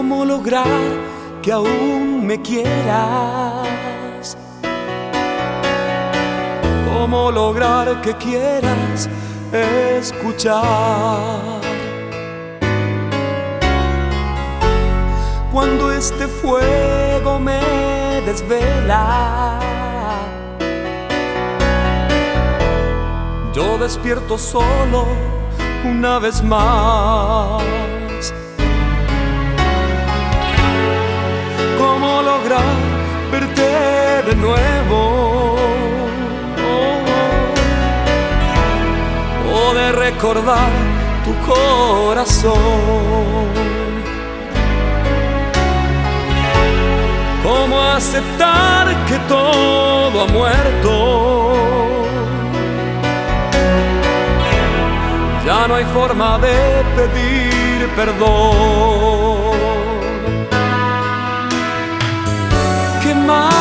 ¿Cómo lograr que aún me quieras? ¿Cómo lograr que quieras escuchar? Cuando este fuego me desvela, yo despierto solo una vez más. ¿Cómo lograr verte de nuevo? Poder recordar tu corazón. ¿Cómo aceptar que todo ha muerto? Ya no hay forma de pedir perdón. Qué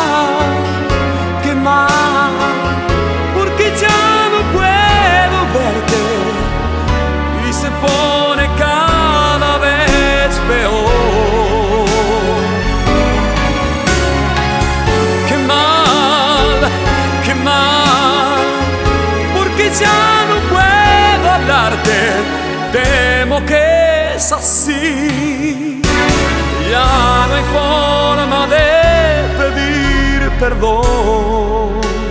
mal, porque ya no puedo verte y se pone cada vez peor. Qué mal, porque ya no puedo hablarte, temo que es así. Ya no hay forma de pedir perdón.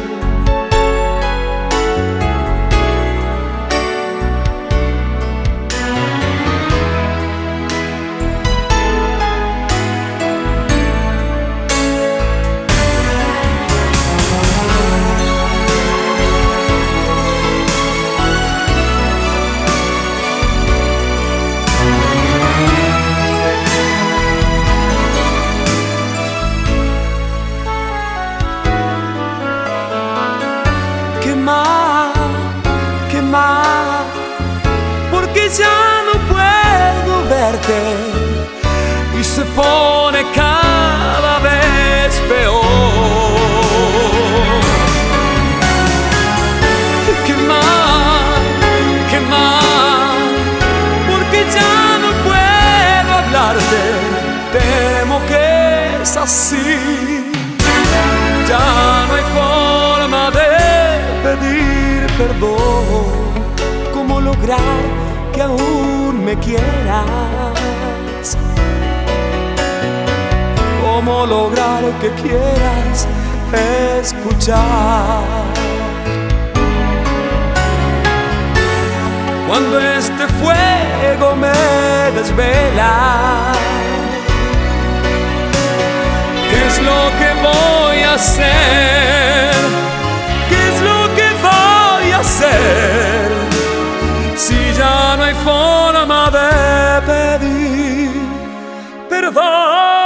Qué mal, porque ya no puedo verte y se pone cada vez peor. Qué mal, porque ya no puedo hablarte, temo que es así. Ya no hay forma de pedir perdón. ¿Cómo lograr que aún me quieras? ¿Cómo lograr que quieras escuchar? Cuando este fuego me desvela, ¿qué es lo que voy a hacer? ¿Qué es lo que voy a hacer si ya no hay forma de pedir perdón?